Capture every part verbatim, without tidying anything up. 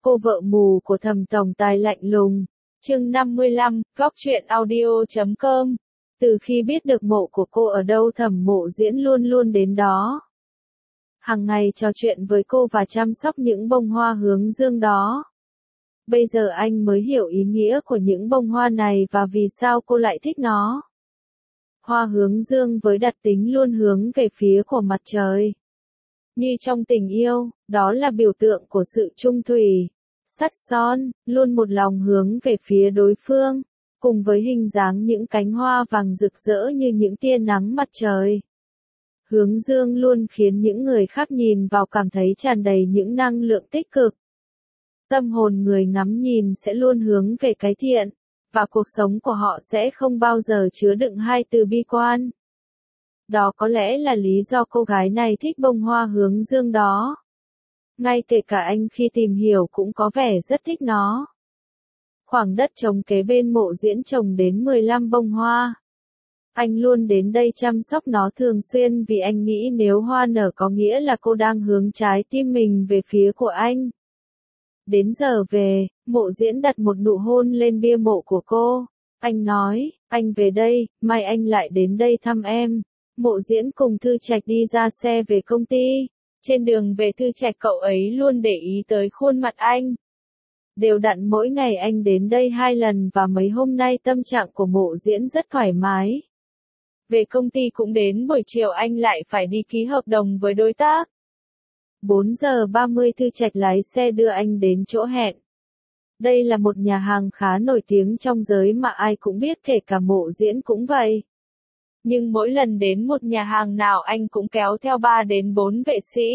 Cô vợ mù của Thẩm tổng tài lạnh lùng. Chương năm mươi lăm, góc truyện audio chấm com. Từ khi biết được mộ của cô ở đâu, Thẩm Mộ Diễn luôn luôn đến đó. Hàng ngày trò chuyện với cô và chăm sóc những bông hoa hướng dương đó. Bây giờ anh mới hiểu ý nghĩa của những bông hoa này và vì sao cô lại thích nó. Hoa hướng dương với đặc tính luôn hướng về phía của mặt trời. Như trong tình yêu, đó là biểu tượng của sự trung thủy, sắt son, luôn một lòng hướng về phía đối phương, cùng với hình dáng những cánh hoa vàng rực rỡ như những tia nắng mặt trời. Hướng dương luôn khiến những người khác nhìn vào cảm thấy tràn đầy những năng lượng tích cực. Tâm hồn người ngắm nhìn sẽ luôn hướng về cái thiện, và cuộc sống của họ sẽ không bao giờ chứa đựng hai từ bi quan. Đó có lẽ là lý do cô gái này thích bông hoa hướng dương đó. Ngay kể cả anh khi tìm hiểu cũng có vẻ rất thích nó. Khoảng đất trống kế bên Mộ Diễn trồng đến mười lăm bông hoa. Anh luôn đến đây chăm sóc nó thường xuyên vì anh nghĩ nếu hoa nở có nghĩa là cô đang hướng trái tim mình về phía của anh. Đến giờ về, Mộ Diễn đặt một nụ hôn lên bia mộ của cô. Anh nói, anh về đây, mai anh lại đến đây thăm em. Mộ Diễn cùng Thư Trạch đi ra xe về công ty. Trên đường về Thư Trạch cậu ấy luôn để ý tới khuôn mặt anh. Đều đặn mỗi ngày anh đến đây hai lần và mấy hôm nay tâm trạng của Mộ Diễn rất thoải mái. Về công ty cũng đến buổi chiều anh lại phải đi ký hợp đồng với đối tác. bốn giờ ba mươi Thư Trạch lái xe đưa anh đến chỗ hẹn. Đây là một nhà hàng khá nổi tiếng trong giới mà ai cũng biết, kể cả Mộ Diễn cũng vậy. Nhưng mỗi lần đến một nhà hàng nào anh cũng kéo theo ba đến bốn vệ sĩ.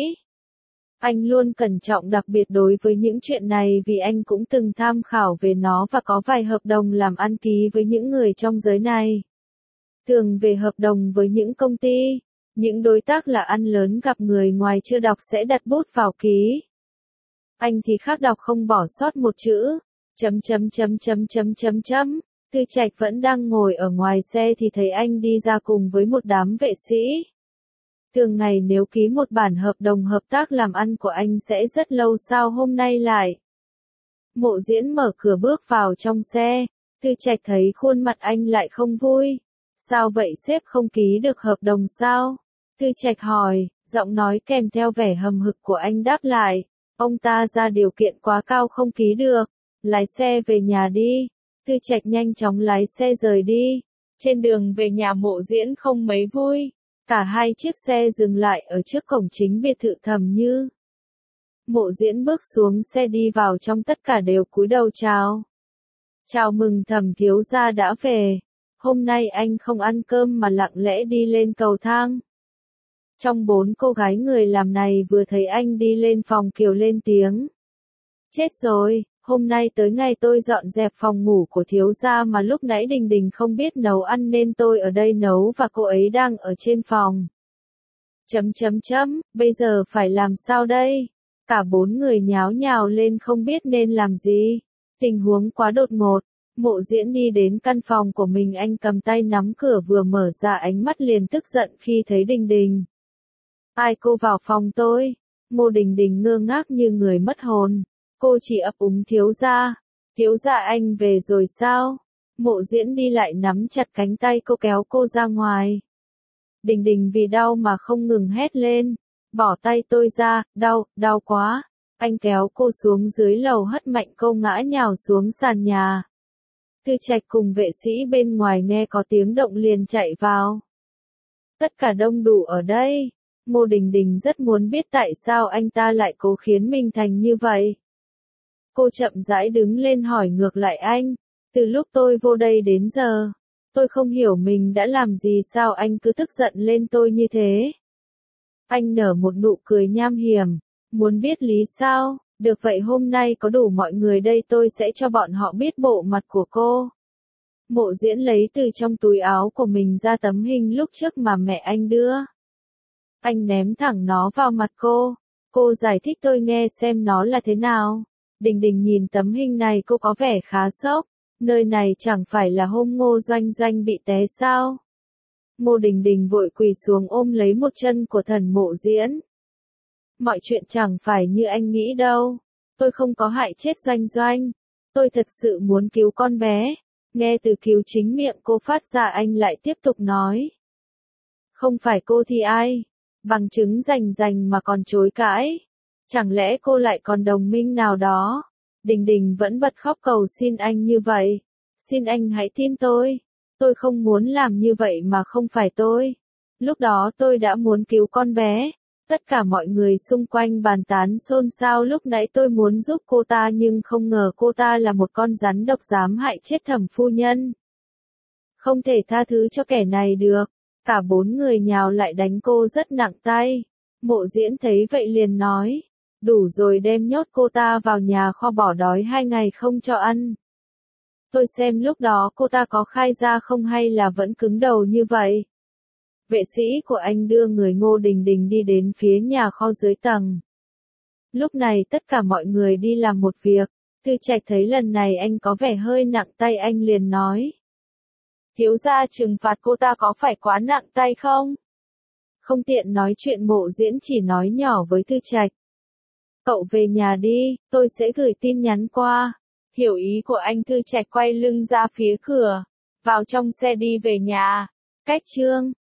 Anh luôn cẩn trọng đặc biệt đối với những chuyện này vì anh cũng từng tham khảo về nó và có vài hợp đồng làm ăn ký với những người trong giới này. Thường về hợp đồng với những công ty, những đối tác là ăn lớn gặp người ngoài chưa đọc sẽ đặt bút vào ký. Anh thì khác, đọc không bỏ sót một chữ. Chấm chấm chấm chấm chấm chấm chấm. Thư Trạch vẫn đang ngồi ở ngoài xe thì thấy anh đi ra cùng với một đám vệ sĩ. Thường ngày nếu ký một bản hợp đồng hợp tác làm ăn của anh sẽ rất lâu, sao hôm nay lại? Mộ Diễn mở cửa bước vào trong xe. Thư Trạch thấy khuôn mặt anh lại không vui. Sao vậy sếp, không ký được hợp đồng sao? Thư Trạch hỏi, giọng nói kèm theo vẻ hầm hực của anh đáp lại. Ông ta ra điều kiện quá cao không ký được. Lái xe về nhà đi. Thư Trạch nhanh chóng lái xe rời đi. Trên đường về nhà Mộ Diễn không mấy vui. Cả hai chiếc xe dừng lại ở trước cổng chính biệt thự Thẩm Như. Mộ Diễn bước xuống xe đi vào trong, tất cả đều cúi đầu chào. Chào mừng Thẩm thiếu gia đã về. Hôm nay anh không ăn cơm mà lặng lẽ đi lên cầu thang. Trong bốn cô gái người làm này vừa thấy anh đi lên phòng Kiều lên tiếng. Chết rồi, hôm nay tới ngày tôi dọn dẹp phòng ngủ của thiếu gia mà lúc nãy Đình Đình không biết nấu ăn nên tôi ở đây nấu và cô ấy đang ở trên phòng. Chấm chấm chấm, bây giờ phải làm sao đây? Cả bốn người nháo nhào lên không biết nên làm gì. Tình huống quá đột ngột. Mộ Diễn đi đến căn phòng của mình, anh cầm tay nắm cửa vừa mở ra ánh mắt liền tức giận khi thấy Đình Đình. Ai cô vào phòng tôi? Ngô Đình Đình ngơ ngác như người mất hồn. Cô chỉ ấp úng thiếu gia. Thiếu gia anh về rồi sao? Mộ Diễn đi lại nắm chặt cánh tay cô kéo cô ra ngoài. Đình Đình vì đau mà không ngừng hét lên. Bỏ tay tôi ra, đau, đau quá. Anh kéo cô xuống dưới lầu hất mạnh cô ngã nhào xuống sàn nhà. Thư Trạch cùng vệ sĩ bên ngoài nghe có tiếng động liền chạy vào. Tất cả đông đủ ở đây. Ngô Đình Đình rất muốn biết tại sao anh ta lại cố khiến mình thành như vậy. Cô chậm rãi đứng lên hỏi ngược lại anh. Từ lúc tôi vô đây đến giờ, tôi không hiểu mình đã làm gì sao anh cứ tức giận lên tôi như thế. Anh nở một nụ cười nham hiểm. Muốn biết lý sao? Được vậy hôm nay có đủ mọi người đây, tôi sẽ cho bọn họ biết bộ mặt của cô. Mộ Diễn lấy từ trong túi áo của mình ra tấm hình lúc trước mà mẹ anh đưa. Anh ném thẳng nó vào mặt cô. Cô giải thích tôi nghe xem nó là thế nào. Đình Đình nhìn tấm hình này cô có vẻ khá sốc. Nơi này chẳng phải là hôm Ngô Doanh Doanh bị té sao? Ngô Đình Đình vội quỳ xuống ôm lấy một chân của thần Mộ Diễn. Mọi chuyện chẳng phải như anh nghĩ đâu. Tôi không có hại chết Doanh Doanh. Tôi thật sự muốn cứu con bé. Nghe từ cứu chính miệng cô phát ra anh lại tiếp tục nói. Không phải cô thì ai? Bằng chứng rành rành mà còn chối cãi. Chẳng lẽ cô lại còn đồng minh nào đó? Đình Đình vẫn bật khóc cầu xin anh như vậy. Xin anh hãy tin tôi. Tôi không muốn làm như vậy mà không phải tôi. Lúc đó tôi đã muốn cứu con bé. Tất cả mọi người xung quanh bàn tán xôn xao lúc nãy tôi muốn giúp cô ta nhưng không ngờ cô ta là một con rắn độc dám hại chết Thẩm phu nhân. Không thể tha thứ cho kẻ này được. Cả bốn người nhào lại đánh cô rất nặng tay. Mộ Diễn thấy vậy liền nói. Đủ rồi, đem nhốt cô ta vào nhà kho bỏ đói hai ngày không cho ăn. Tôi xem lúc đó cô ta có khai ra không hay là vẫn cứng đầu như vậy. Vệ sĩ của anh đưa người Ngô Đình Đình đi đến phía nhà kho dưới tầng. Lúc này tất cả mọi người đi làm một việc. Tư Trạch thấy lần này anh có vẻ hơi nặng tay anh liền nói. Thiếu gia trừng phạt cô ta có phải quá nặng tay không? Không tiện nói chuyện, Mộ Diễn chỉ nói nhỏ với Tư Trạch. Cậu về nhà đi, tôi sẽ gửi tin nhắn qua. Hiểu ý của anh. Tư Trạch quay lưng ra phía cửa. Vào trong xe đi về nhà. Cách chương